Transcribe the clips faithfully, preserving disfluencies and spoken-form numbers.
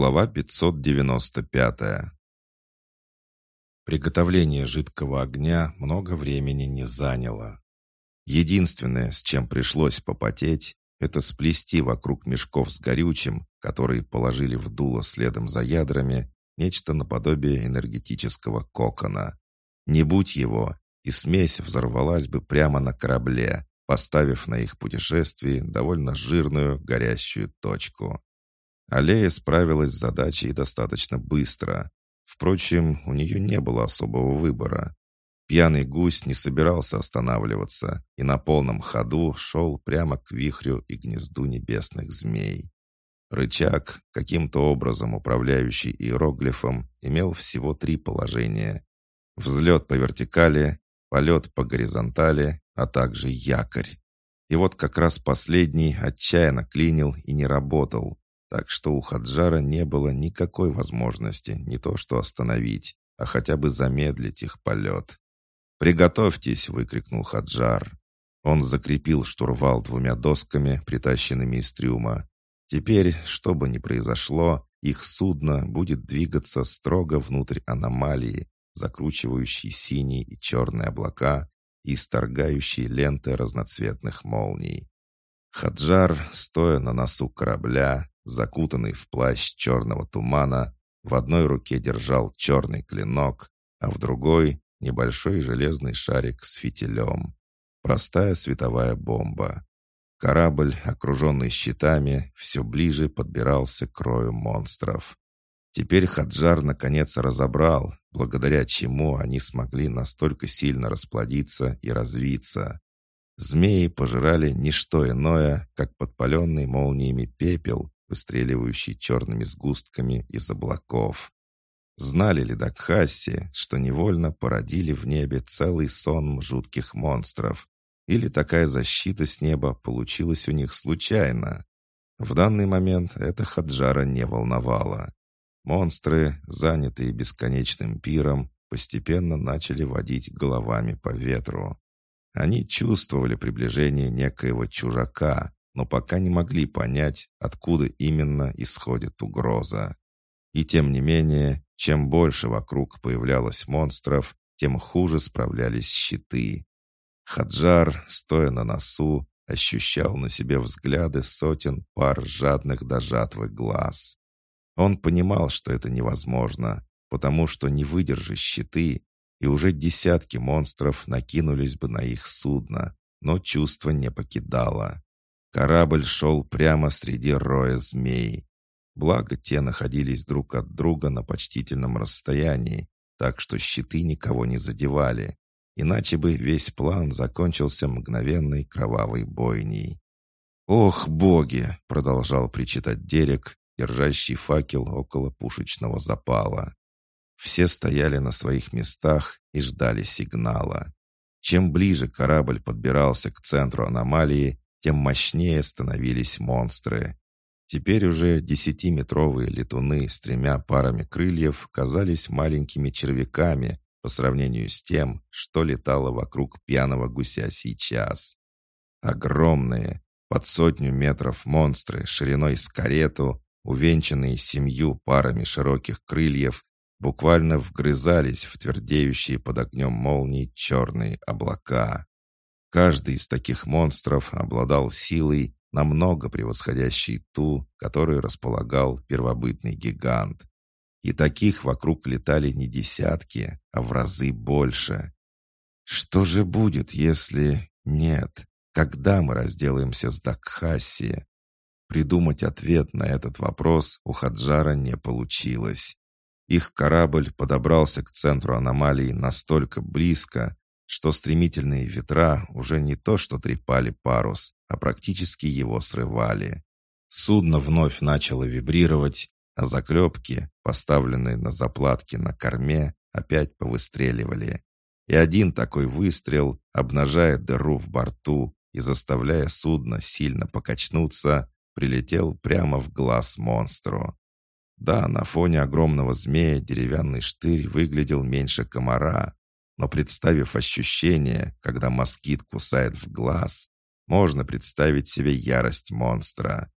Глава пятьсот девяносто пятая. Приготовление жидкого огня много времени не заняло. Единственное, с чем пришлось попотеть, это сплести вокруг мешков с горючим, которые положили в дуло следом за ядрами, нечто наподобие энергетического кокона. Не будь его, и смесь взорвалась бы прямо на корабле, поставив на их путешествии довольно жирную горящую точку. Аллея справилась с задачей достаточно быстро. Впрочем, у нее не было особого выбора. Пьяный гусь не собирался останавливаться и на полном ходу шел прямо к вихрю и гнезду небесных змей. Рычаг, каким-то образом управляющий иероглифом, имел всего три положения. Взлет по вертикали, полет по горизонтали, а также якорь. И вот как раз последний отчаянно клинил и не работал. Так что у Хаджара не было никакой возможности не то что остановить, а хотя бы замедлить их полет. «Приготовьтесь!» — выкрикнул Хаджар. Он закрепил штурвал двумя досками, притащенными из трюма. Теперь, что бы ни произошло, их судно будет двигаться строго внутрь аномалии, закручивающей синие и черные облака и исторгающей ленты разноцветных молний. Хаджар, стоя на носу корабля, закутанный в плащ черного тумана, в одной руке держал черный клинок, а в другой — небольшой железный шарик с фитилем. Простая световая бомба. Корабль, окруженный щитами, все ближе подбирался к рою монстров. Теперь Хаджар наконец разобрал, благодаря чему они смогли настолько сильно расплодиться и развиться. Змеи пожирали не что иное, как подпаленный молниями пепел, выстреливающий черными сгустками из облаков. Знали ли Дакхасси, что невольно породили в небе целый сон жутких монстров? Или такая защита с неба получилась у них случайно? В данный момент это Хаджара не волновало. Монстры, занятые бесконечным пиром, постепенно начали водить головами по ветру. Они чувствовали приближение некоего чужака, но пока не могли понять, откуда именно исходит угроза. И тем не менее, чем больше вокруг появлялось монстров, тем хуже справлялись щиты. Хаджар, стоя на носу, ощущал на себе взгляды сотен пар жадных до жатвы глаз. Он понимал, что это невозможно, потому что не выдержишь щиты, и уже десятки монстров накинулись бы на их судно, но чувство не покидало. Корабль шел прямо среди роя змей. Благо, те находились друг от друга на почтительном расстоянии, так что щиты никого не задевали. Иначе бы весь план закончился мгновенной кровавой бойней. «Ох, боги!» — продолжал причитать Дерек, держащий факел около пушечного запала. Все стояли на своих местах и ждали сигнала. Чем ближе корабль подбирался к центру аномалии, тем мощнее становились монстры. Теперь уже десятиметровые летуны с тремя парами крыльев казались маленькими червяками по сравнению с тем, что летало вокруг пьяного гуся сейчас. Огромные, под сотню метров монстры шириной с карету, увенчанные семью парами широких крыльев, буквально вгрызались в твердеющие под огнем молний черные облака. Каждый из таких монстров обладал силой, намного превосходящей ту, которой располагал первобытный гигант. И таких вокруг летали не десятки, а в разы больше. Что же будет, если... Нет, когда мы разделаемся с Дакхасси? Придумать ответ на этот вопрос у Хаджара не получилось. Их корабль подобрался к центру аномалии настолько близко, что стремительные ветра уже не то что трепали парус, а практически его срывали. Судно вновь начало вибрировать, а заклепки, поставленные на заплатки на корме, опять повыстреливали. И один такой выстрел, обнажая дыру в борту и заставляя судно сильно покачнуться, прилетел прямо в глаз монстру. Да, на фоне огромного змея деревянный штырь выглядел меньше комара, но представив ощущение, когда москит кусает в глаз, можно представить себе ярость монстра.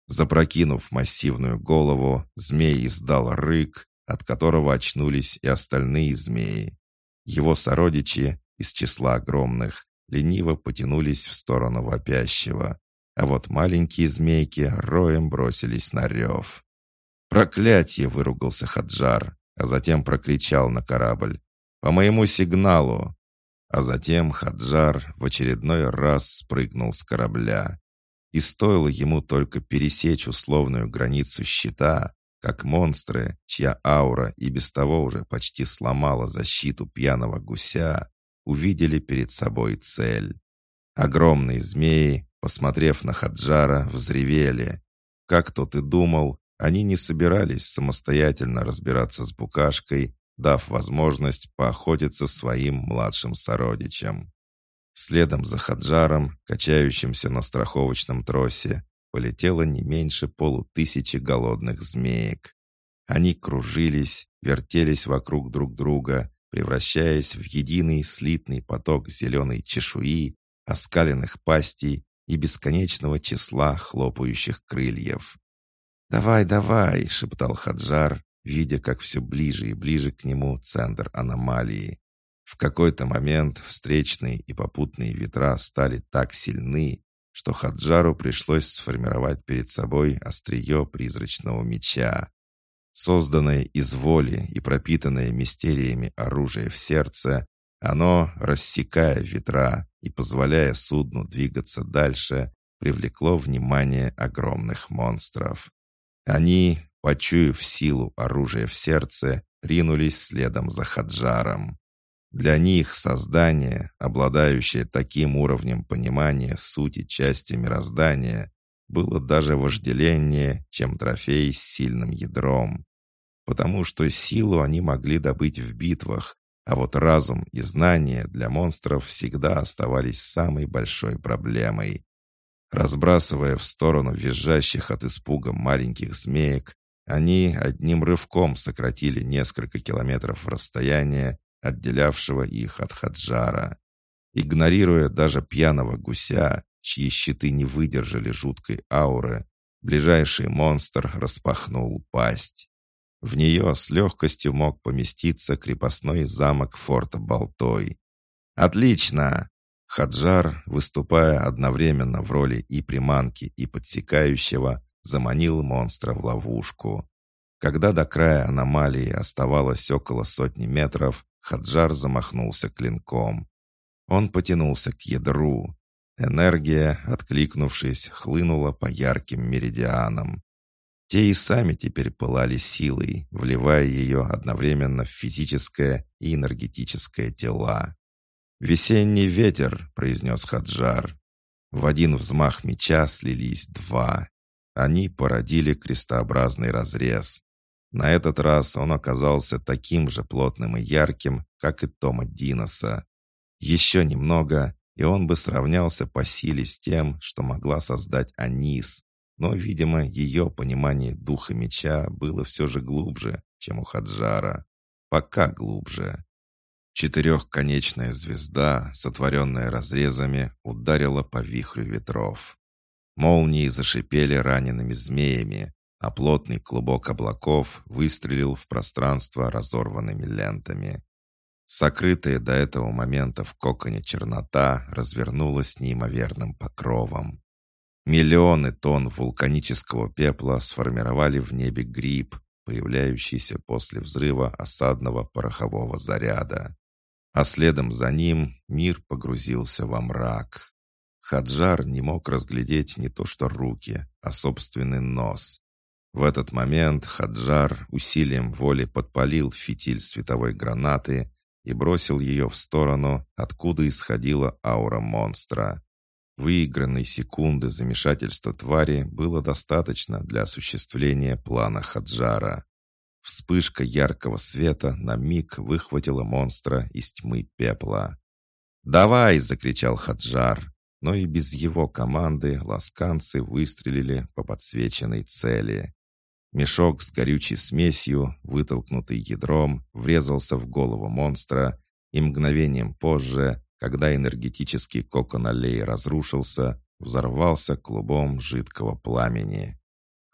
Запрокинув массивную голову, змей издал рык, от которого очнулись и остальные змеи. Его сородичи, из числа огромных, лениво потянулись в сторону вопящего, а вот маленькие змейки роем бросились на рев. «Проклятье!» — выругался Хаджар, а затем прокричал на корабль. «По моему сигналу!» А затем Хаджар в очередной раз спрыгнул с корабля. И стоило ему только пересечь условную границу щита, как монстры, чья аура и без того уже почти сломала защиту пьяного гуся, увидели перед собой цель. Огромные змеи, посмотрев на Хаджара, взревели. Как тот и думал, они не собирались самостоятельно разбираться с букашкой, дав возможность поохотиться своим младшим сородичам. Следом за Хаджаром, качающимся на страховочном тросе, полетело не меньше полутысячи голодных змеек. Они кружились, вертелись вокруг друг друга, превращаясь в единый слитный поток зеленой чешуи, оскаленных пастей и бесконечного числа хлопающих крыльев. «Давай, давай!» — шептал Хаджар, видя, как все ближе и ближе к нему центр аномалии. В какой-то момент встречные и попутные ветра стали так сильны, что Хаджару пришлось сформировать перед собой острие призрачного меча. Созданное из воли и пропитанное мистериями оружие в сердце, оно, рассекая ветра и позволяя судну двигаться дальше, привлекло внимание огромных монстров. Они, почуяв силу оружия в сердце, ринулись следом за Хаджаром. Для них создание, обладающее таким уровнем понимания сути части мироздания, было даже вожделеннее, чем трофей с сильным ядром. Потому что силу они могли добыть в битвах, а вот разум и знания для монстров всегда оставались самой большой проблемой. Разбрасывая в сторону визжащих от испуга маленьких змеек, они одним рывком сократили несколько километров расстояния, отделявшего их от Хаджара. Игнорируя даже пьяного гуся, чьи щиты не выдержали жуткой ауры, ближайший монстр распахнул пасть. В нее с легкостью мог поместиться крепостной замок форта Болтой. «Отлично!» Хаджар, выступая одновременно в роли и приманки, и подсекающего, заманил монстра в ловушку. Когда до края аномалии оставалось около сотни метров, Хаджар замахнулся клинком. Он потянулся к ядру. Энергия, откликнувшись, хлынула по ярким меридианам. Те и сами теперь пылали силой, вливая ее одновременно в физическое и энергетическое тела. «Весенний ветер», — произнес Хаджар. В один взмах меча слились два. Они породили крестообразный разрез. На этот раз он оказался таким же плотным и ярким, как и Тома Диноса. Еще немного, и он бы сравнялся по силе с тем, что могла создать Анис. Но, видимо, ее понимание духа меча было все же глубже, чем у Хаджара. Пока глубже. Четырехконечная звезда, сотворенная разрезами, ударила по вихрю ветров. Молнии зашипели ранеными змеями, а плотный клубок облаков выстрелил в пространство разорванными лентами. Сокрытая до этого момента в коконе чернота развернулась неимоверным покровом. Миллионы тонн вулканического пепла сформировали в небе гриб, появляющийся после взрыва осадного порохового заряда. А следом за ним мир погрузился во мрак. Хаджар не мог разглядеть не то что руки, а собственный нос. В этот момент Хаджар усилием воли подпалил фитиль световой гранаты и бросил ее в сторону, откуда исходила аура монстра. Выигранной секунды замешательства твари было достаточно для осуществления плана Хаджара. Вспышка яркого света на миг выхватила монстра из тьмы пепла. «Давай!» — закричал Хаджар, но и без его команды ласканцы выстрелили по подсвеченной цели. Мешок с горючей смесью, вытолкнутый ядром, врезался в голову монстра, и мгновением позже, когда энергетический кокон аллеи разрушился, взорвался клубом жидкого пламени.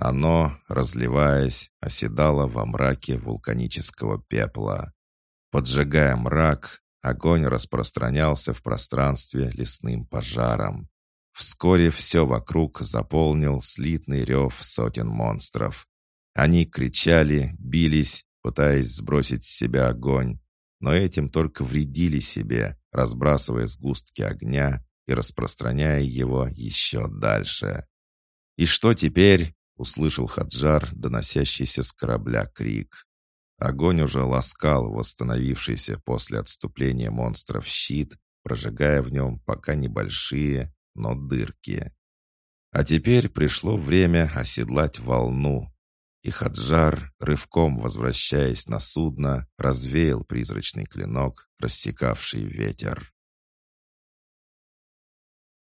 Оно, разливаясь, оседало во мраке вулканического пепла. Поджигая мрак, огонь распространялся в пространстве лесным пожаром. Вскоре все вокруг заполнил слитный рев сотен монстров. Они кричали, бились, пытаясь сбросить с себя огонь, но этим только вредили себе, разбрасывая сгустки огня и распространяя его еще дальше. «И что теперь?» — услышал Хаджар, доносящийся с корабля крик. Огонь уже ласкал восстановившийся после отступления монстров щит, прожигая в нем пока небольшие, но дырки. А теперь пришло время оседлать волну, и Хаджар, рывком возвращаясь на судно, развеял призрачный клинок, рассекавший ветер.